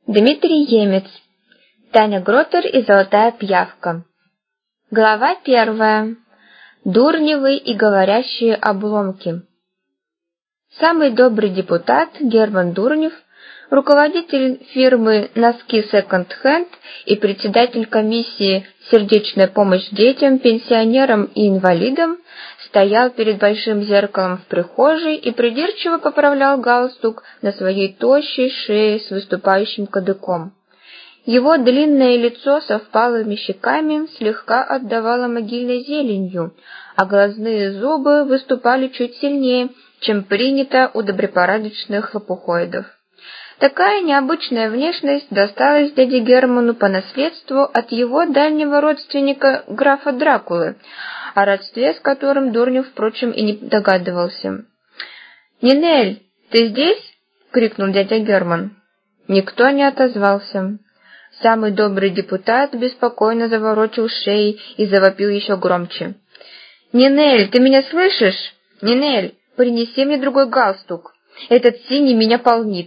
Дмитрий Емец. Таня Гротер и золотая пиявка. Глава 1. Дурневы и говорящие обломки. Самый добрый депутат Герман Дурнев, руководитель фирмы «Носки Секонд-Хенд» и председатель комиссии «Сердечная помощь детям, пенсионерам и инвалидам», стоял перед большим зеркалом в прихожей и придирчиво поправлял галстук на своей тощей шее с выступающим кадыком. Его длинное лицо со впалыми щеками слегка отдавало могильной зеленью, а глазные зубы выступали чуть сильнее, чем принято у добропорядочных лопухоидов. Такая необычная внешность досталась дяде Герману по наследству от его дальнего родственника графа Дракулы, о родстве с которым Дурнев, впрочем, и не догадывался. «Нинель, ты здесь?» — крикнул дядя Герман. Никто не отозвался. Самый добрый депутат беспокойно заворочил шеей и завопил еще громче. «Нинель, ты меня слышишь? Нинель, принеси мне другой галстук. Этот синий меня полнит».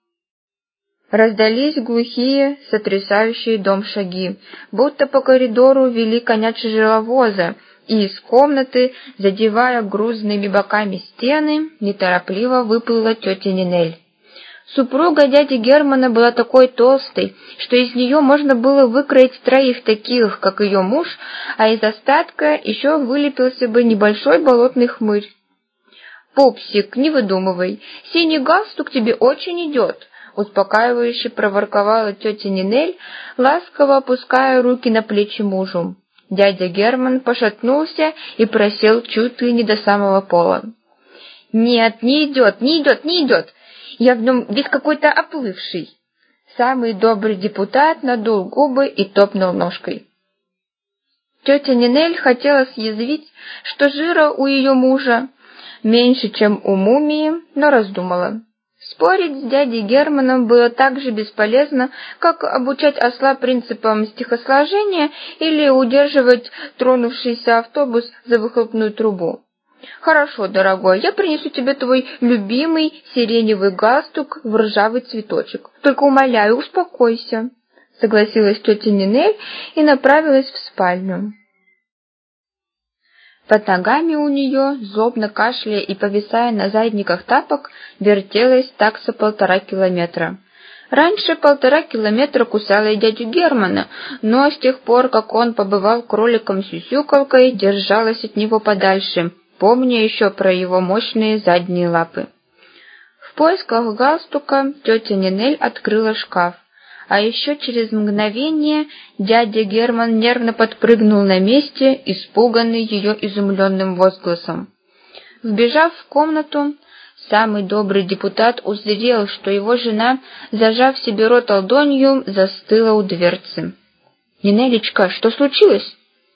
Раздались глухие, сотрясающие дом шаги, будто по коридору вели коня тяжеловоза, и из комнаты, задевая грузными боками стены, неторопливо выплыла тетя Нинель. Супруга дяди Германа была такой толстой, что из нее можно было выкроить 3 таких, как ее муж, а из остатка еще вылепился бы небольшой болотный хмырь. «Пупсик, не выдумывай, синий галстук тебе очень идет», — успокаивающе проворковала тетя Нинель, ласково опуская руки на плечи мужу. Дядя Герман пошатнулся и просел чуть ли не до самого пола. «Нет, не идет, не идет, не идет! Я в нем весь какой-то оплывший!» Самый добрый депутат надул губы и топнул ножкой. Тетя Нинель хотела съязвить, что жира у ее мужа меньше, чем у мумии, но раздумала. Спорить с дядей Германом было так же бесполезно, как обучать осла принципам стихосложения или удерживать тронувшийся автобус за выхлопную трубу. «Хорошо, дорогой, я принесу тебе твой любимый сиреневый галстук в ржавый цветочек. Только умоляю, успокойся», — согласилась тетя Нинель и направилась в спальню. Под ногами у нее, злобно кашляя и повисая на задниках тапок, вертелась такса 1,5 километра. Раньше 1,5 километра кусала и дядю Германа, но с тех пор, как он побывал кроликом-сюсюкалкой, держалась от него подальше, помня еще про его мощные задние лапы. В поисках галстука тетя Нинель открыла шкаф, а еще через мгновение дядя Герман нервно подпрыгнул на месте, испуганный ее изумленным возгласом. Вбежав в комнату, самый добрый депутат узрел, что его жена, зажав себе рот ладонью, застыла у дверцы. «Нинелечка, что случилось?»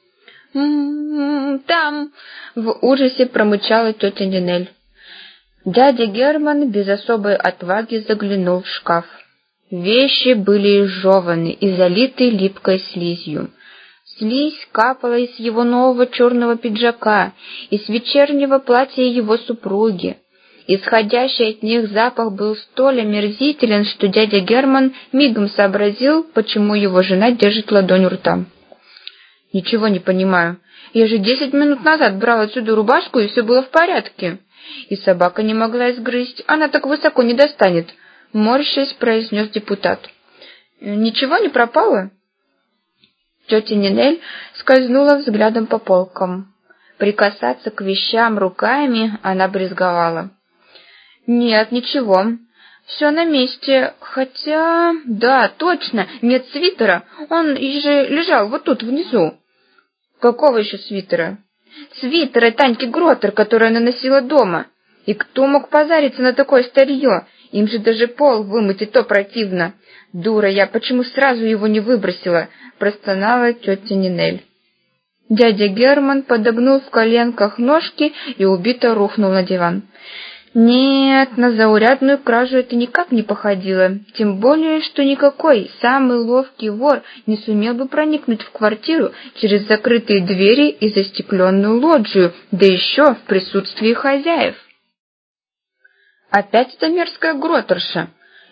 «Там!» — в ужасе промычала тетя Нинель. Дядя Герман без особой отваги заглянул в шкаф. Вещи были изжеваны и залиты липкой слизью. Слизь капала из его нового черного пиджака, из вечернего платья его супруги. Исходящий от них запах был столь омерзителен, что дядя Герман мигом сообразил, почему его жена держит ладонь у рта. «Ничего не понимаю. Я же 10 минут назад брал отсюда рубашку, и все было в порядке. И собака не могла изгрызть, она так высоко не достанет», — морщась произнес депутат. «Ничего не пропало?» Тетя Нинель скользнула взглядом по полкам. Прикасаться к вещам руками она брезговала. «Нет, ничего. Все на месте. Хотя... Да, точно, нет свитера. Он же лежал вот тут внизу». «Какого еще свитера?» «Свитера Таньки Гротер, которую она носила дома. И кто мог позариться на такое старье? Им же даже пол вымыть и то противно. Дура я, почему сразу его не выбросила?» — простонала тетя Нинель. Дядя Герман подогнул в коленках ножки и убито рухнул на диван. Нет, на заурядную кражу это никак не походило, тем более, что никакой самый ловкий вор не сумел бы проникнуть в квартиру через закрытые двери и застекленную лоджию, да еще в присутствии хозяев. Опять эта мерзкая Гротерша.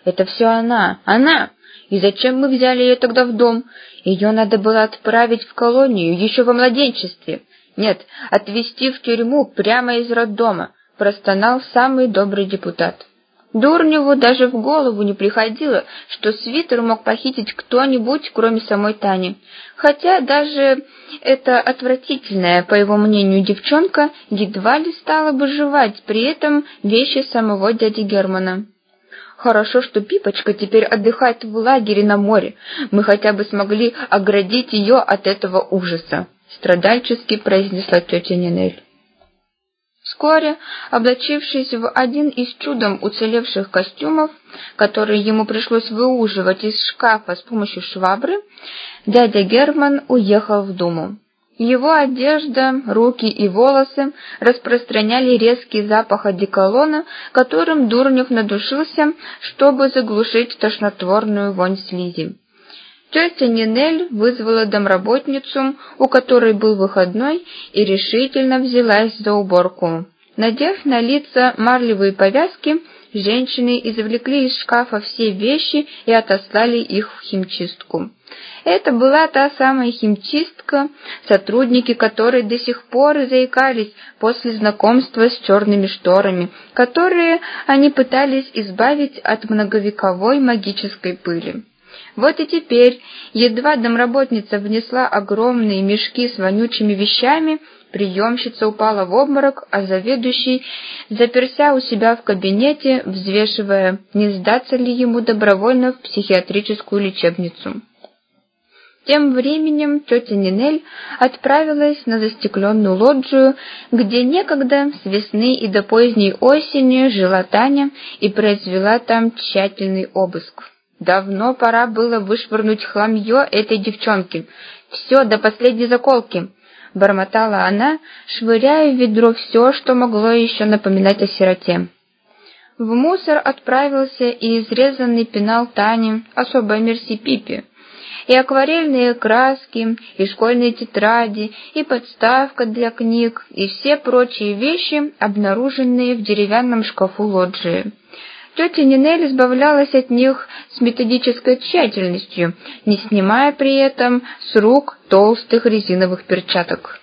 Это все она, она! И зачем мы взяли ее тогда в дом? Ее надо было отправить в колонию еще во младенчестве. Нет, отвезти в тюрьму прямо из роддома, простонал самый добрый депутат. Дурневу даже в голову не приходило, что свитер мог похитить кто-нибудь, кроме самой Тани. Хотя даже эта отвратительная, по его мнению, девчонка едва ли стала бы жевать при этом вещи самого дяди Германа. «Хорошо, что Пипочка теперь отдыхает в лагере на море. Мы хотя бы смогли оградить ее от этого ужаса», — страдальчески произнесла тетя Нинель. Вскоре, облачившись в один из чудом уцелевших костюмов, который ему пришлось выуживать из шкафа с помощью швабры, дядя Герман уехал в Думу. Его одежда, руки и волосы распространяли резкий запах одеколона, которым Дурнев надушился, чтобы заглушить тошнотворную вонь слизи. Тетя Нинель вызвала домработницу, у которой был выходной, и решительно взялась за уборку. Надев на лица марлевые повязки, женщины извлекли из шкафа все вещи и отослали их в химчистку. Это была та самая химчистка, сотрудники которой до сих пор заикались после знакомства с черными шторами, которые они пытались избавить от многовековой магической пыли. Вот и теперь, едва домработница внесла огромные мешки с вонючими вещами, приемщица упала в обморок, а заведующий заперся у себя в кабинете, взвешивая, не сдаться ли ему добровольно в психиатрическую лечебницу. Тем временем тетя Нинель отправилась на застекленную лоджию, где некогда с весны и до поздней осени жила Таня и произвела там тщательный обыск. Давно пора было вышвырнуть хламье этой девчонки. Все до последней заколки, бормотала она, швыряя в ведро все, что могло еще напоминать о сироте. В мусор отправился и изрезанный пенал Тани, особая мерси Пипи, и акварельные краски, и школьные тетради, и подставка для книг, и все прочие вещи, обнаруженные в деревянном шкафу лоджии. Тетя Нинель избавлялась от них с методической тщательностью, не снимая при этом с рук толстых резиновых перчаток.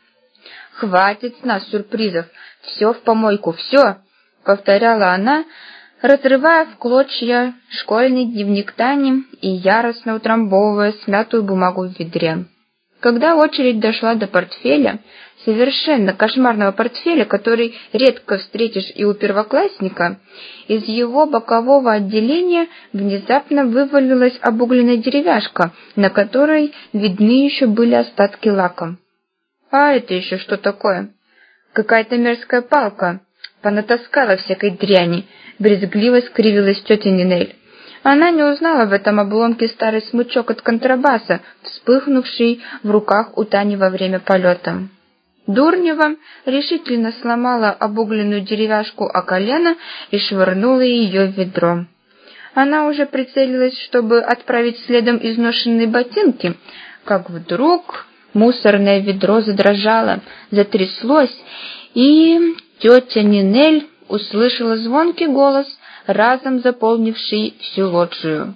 «Хватит с нас сюрпризов! Все в помойку, все!» — повторяла она, разрывая в клочья школьный дневник Тани и яростно утрамбовывая смятую бумагу в ведре. Когда очередь дошла до портфеля, совершенно кошмарного портфеля, который редко встретишь и у первоклассника, из его бокового отделения внезапно вывалилась обугленная деревяшка, на которой видны еще были остатки лака. «А это еще что такое?» «Какая-то мерзкая палка. Понатаскала всякой дряни», — брезгливо скривилась тетя Нинель. Она не узнала в этом обломке старый смычок от контрабаса, вспыхнувший в руках у Тани во время полета. Дурнева решительно сломала обугленную деревяшку о колено и швырнула ее в ведро. Она уже прицелилась, чтобы отправить следом изношенные ботинки, как вдруг мусорное ведро задрожало, затряслось, и тетя Нинель услышала звонкий голос, разом заполнивший всю лоджию.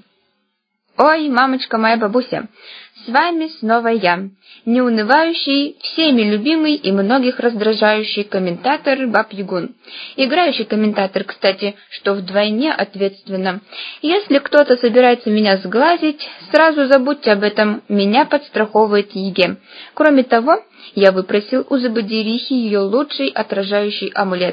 «Ой, мамочка моя бабуся, с вами снова я, неунывающий, всеми любимый и многих раздражающий комментатор Баб-Ягун. Играющий комментатор, кстати, что вдвойне ответственно. Если кто-то собирается меня сглазить, сразу забудьте об этом, меня подстраховывает Еге. Кроме того, я выпросил у Забадерихи ее лучший отражающий амулет.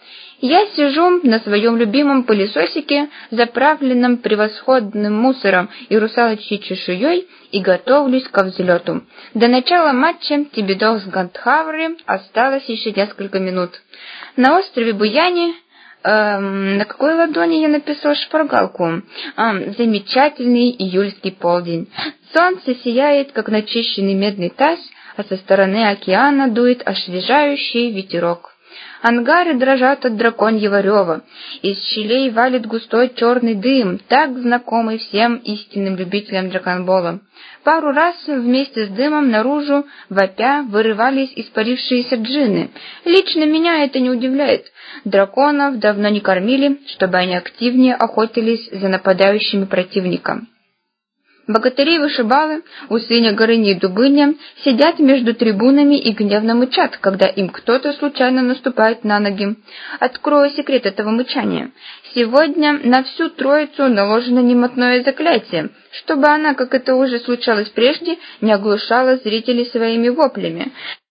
Я сижу на своем любимом пылесосике, заправленном превосходным мусором и русалочьей чешуей, и готовлюсь ко взлету. До начала матча Тибидох с Гандхаври осталось еще несколько минут. На острове Буяне, на какой ладони я написала шпаргалку? Замечательный июльский полдень. Солнце сияет, как начищенный медный таз, а со стороны океана дует освежающий ветерок. Ангары дрожат от драконьего рева. Из щелей валит густой черный дым, так знакомый всем истинным любителям драконбола. Пару раз вместе с дымом наружу, вопя, вырывались испарившиеся джинны. Лично меня это не удивляет. Драконов давно не кормили, чтобы они активнее охотились за нападающими противником. Богатыри-вышибалы, Усыня, Горыня и Дубыня сидят между трибунами и гневно мычат, когда им кто-то случайно наступает на ноги. Открою секрет этого мычания. Сегодня на всю троицу наложено немотное заклятие, чтобы она, как это уже случалось прежде, не оглушала зрителей своими воплями.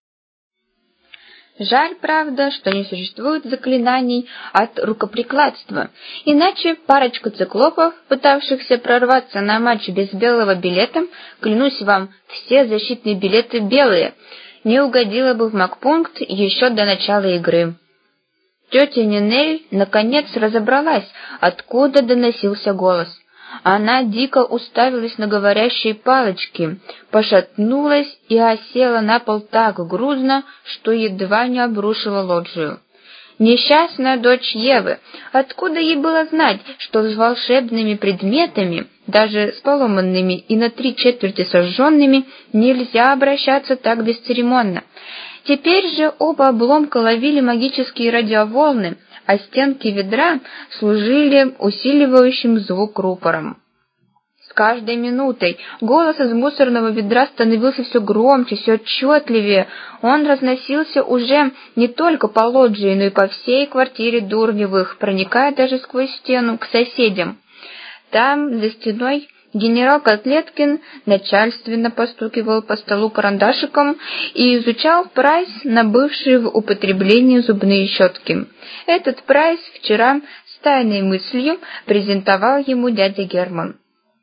Жаль, правда, что не существует заклинаний от рукоприкладства, иначе парочка циклопов, пытавшихся прорваться на матч без белого билета, клянусь вам, все защитные билеты белые, не угодила бы в магпункт еще до начала игры. Тетя Нинель наконец разобралась, откуда доносился голос. Она дико уставилась на говорящие палочки, пошатнулась и осела на пол так грузно, что едва не обрушила лоджию. Несчастная дочь Евы, откуда ей было знать, что с волшебными предметами, даже с поломанными и на 3/4 сожженными, нельзя обращаться так бесцеремонно? Теперь же оба обломка ловили магические радиоволны, а стенки ведра служили усиливающим звук рупором. С каждой минутой голос из мусорного ведра становился все громче, все отчетливее. Он разносился уже не только по лоджии, но и по всей квартире Дурневых, проникая даже сквозь стену к соседям. Там, за стеной, генерал Котлеткин начальственно постукивал по столу карандашиком и изучал прайс на бывшие в употреблении зубные щетки. Этот прайс вчера с тайной мыслью презентовал ему дядя Герман.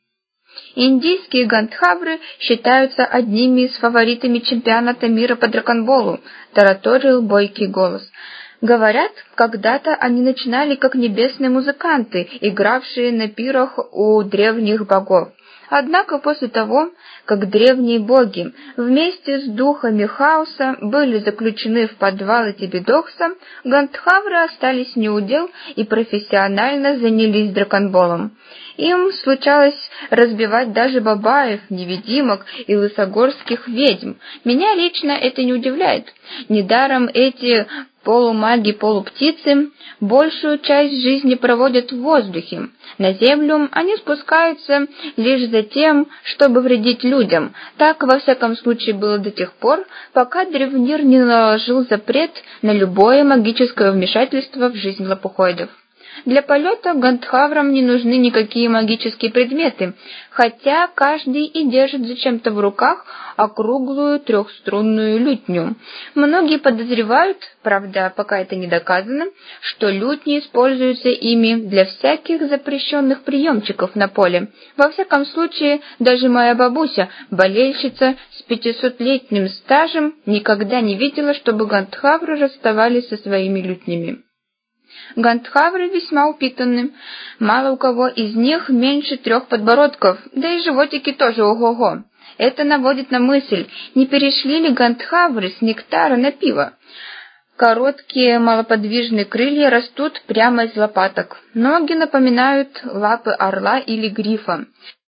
Индийские гандхавры считаются одними из фаворитами чемпионата мира по драконболу, тараторил бойкий голос. Говорят, когда-то они начинали как небесные музыканты, игравшие на пирах у древних богов. Однако после того, как древние боги вместе с духами хаоса были заключены в подвалы Тебедокса, гандхавры остались неудел и профессионально занялись драконболом. Им случалось разбивать даже бабаев, невидимок и лысогорских ведьм. Меня лично это не удивляет. Недаром эти полумаги-полуптицы большую часть жизни проводят в воздухе. На землю они спускаются лишь за тем, чтобы вредить людям. Так, во всяком случае, было до тех пор, пока древнир не наложил запрет на любое магическое вмешательство в жизнь лопухоидов. Для полета гандхаврам не нужны никакие магические предметы, хотя каждый и держит зачем-то в руках округлую трехструнную лютню. Многие подозревают, правда, пока это не доказано, что лютни используются ими для всяких запрещенных приемчиков на поле. Во всяком случае, даже моя бабуся, болельщица с 500-летним стажем, никогда не видела, чтобы гандхавры расставались со своими лютнями. Гандхавры весьма упитанны, мало у кого из них меньше 3 подбородков, да и животики тоже ого-го. Это наводит на мысль, не перешли ли гандхавры с нектара на пиво. Короткие малоподвижные крылья растут прямо из лопаток, ноги напоминают лапы орла или грифа.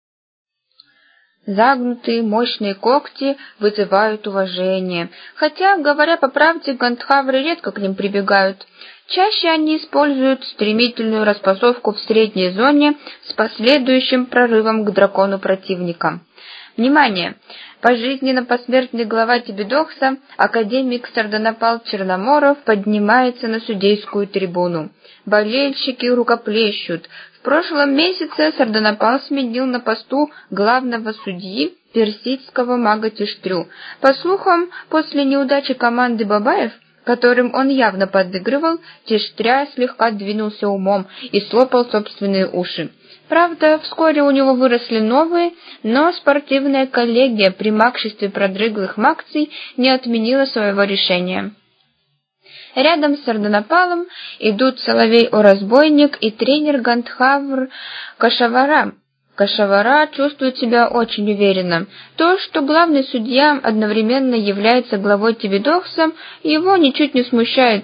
Загнутые мощные когти вызывают уважение, хотя, говоря по правде, гандхавры редко к ним прибегают. Чаще они используют стремительную распасовку в средней зоне с последующим прорывом к дракону противника. Внимание! Пожизненно посмертный глава Тебедокса, академик Сарданапал Черноморов, поднимается на судейскую трибуну. Болельщики рукоплещут. В прошлом месяце Сарданапал сменил на посту главного судьи персидского мага Тиштрю. По слухам, после неудачи команды Бабаев, которым он явно подыгрывал, Тиштря слегка двинулся умом и слопал собственные уши. Правда, вскоре у него выросли новые, но спортивная коллегия при магшестве продрыглых магций не отменила своего решения. Рядом с Сарданапалом идут Соловей-О-Разбойник и тренер Гандхавр Кашавара. Кашавара чувствует себя очень уверенно. То, что главный судья одновременно является главой Тебедокса, его ничуть не смущает.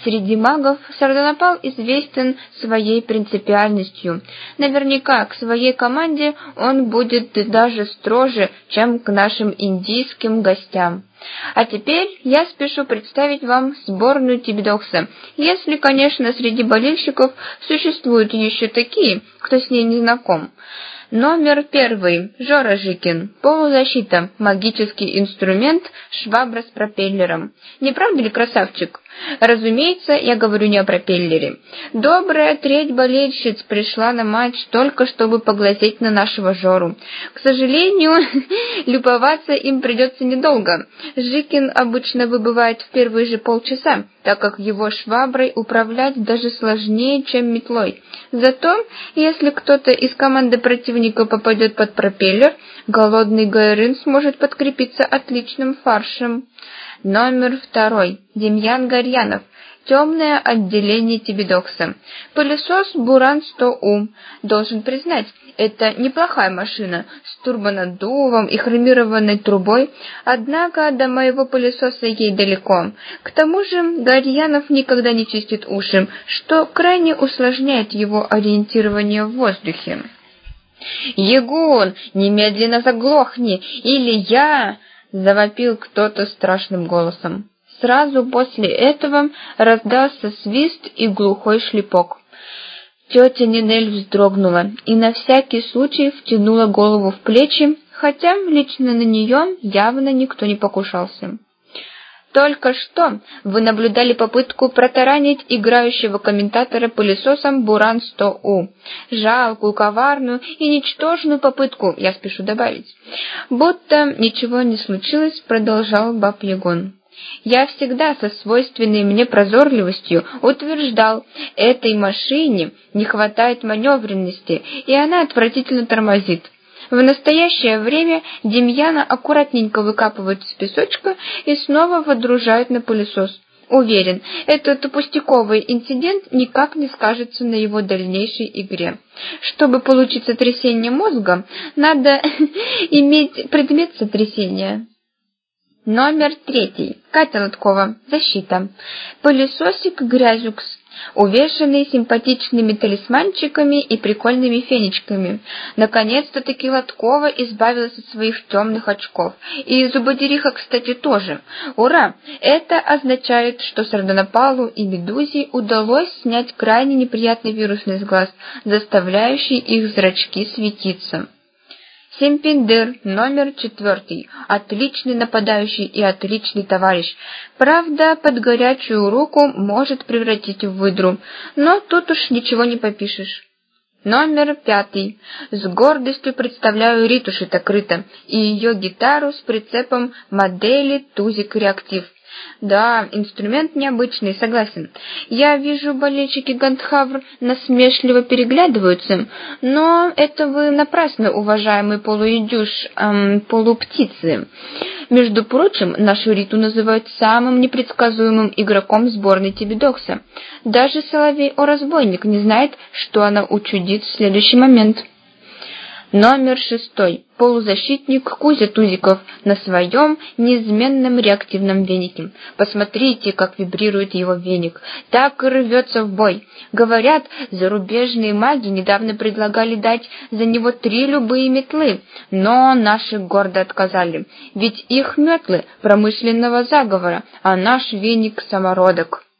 Среди магов Сарданапал известен своей принципиальностью. Наверняка к своей команде он будет даже строже, чем к нашим индийским гостям. А теперь я спешу представить вам сборную Тибидокса, если, конечно, среди болельщиков существуют еще такие, кто с ней не знаком. Номер 1. Жора Жикин. Полузащита. Магический инструмент. Швабра с пропеллером. Не правда ли, красавчик? Разумеется, я говорю не о пропеллере. Добрая треть болельщиц пришла на матч только чтобы поглазеть на нашего Жору. К сожалению, любоваться им придется недолго. Жикин обычно выбывает в первые же полчаса, так как его шваброй управлять даже сложнее, чем метлой. Зато, если кто-то из команды противника попадет под пропеллер, голодный Гайрын сможет подкрепиться отличным фаршем. Номер 2. Демьян Горьянов. Темное отделение Тибидокса. Пылесос Буран-100У. Должен признать, это неплохая машина с турбонаддувом и хромированной трубой, однако до моего пылесоса ей далеко. К тому же Горьянов никогда не чистит уши, что крайне усложняет его ориентирование в воздухе. «Егун, немедленно заглохни, или я...» — завопил кто-то страшным голосом. Сразу после этого раздался свист и глухой шлепок. Тетя Нинель вздрогнула и на всякий случай втянула голову в плечи, хотя лично на нее явно никто не покушался. Только что вы наблюдали попытку протаранить играющего комментатора пылесосом Буран-100У. Жалкую, коварную и ничтожную попытку, я спешу добавить. Будто ничего не случилось, продолжал Баб-Ягон. Я всегда со свойственной мне прозорливостью утверждал, этой машине не хватает маневренности, и она отвратительно тормозит. В настоящее время Демьяна аккуратненько выкапывают из песочка и снова водружают на пылесос. Уверен, этот пустяковый инцидент никак не скажется на его дальнейшей игре. Чтобы получить сотрясение мозга, надо иметь предмет сотрясения. Номер 3. Катя Лоткова. Защита. Пылесосик Грязюкс, увешанный симпатичными талисманчиками и прикольными фенечками. Наконец-то-таки Лоткова избавилась от своих темных очков. И зубодериха, кстати, тоже. Ура! Это означает, что Сарданапалу и Медузе удалось снять крайне неприятный вирусный сглаз, заставляющий их зрачки светиться. Семпиндер, номер 4. Отличный нападающий и отличный товарищ. Правда, под горячую руку может превратить в выдру, но тут уж ничего не попишешь. Номер 5. С гордостью представляю Риту Шитокрыто и ее гитару с прицепом модели Тузик Реактив. Да, инструмент необычный, согласен. Я вижу, болельщики Гандхавр насмешливо переглядываются, но это вы напрасно, уважаемый полуидюш, полуптицы. Между прочим, нашу Риту называют самым непредсказуемым игроком сборной Тибидокса. Даже Соловей-О-разбойник не знает, что она учудит в следующий момент. Номер 6. Полузащитник Кузя Тузиков на своем неизменном реактивном венике. Посмотрите, как вибрирует его веник. Так и рвется в бой. Говорят, зарубежные маги недавно предлагали дать за него 3 любые метлы, но наши гордо отказали. Ведь их метлы промышленного заговора, а наш веник самородок.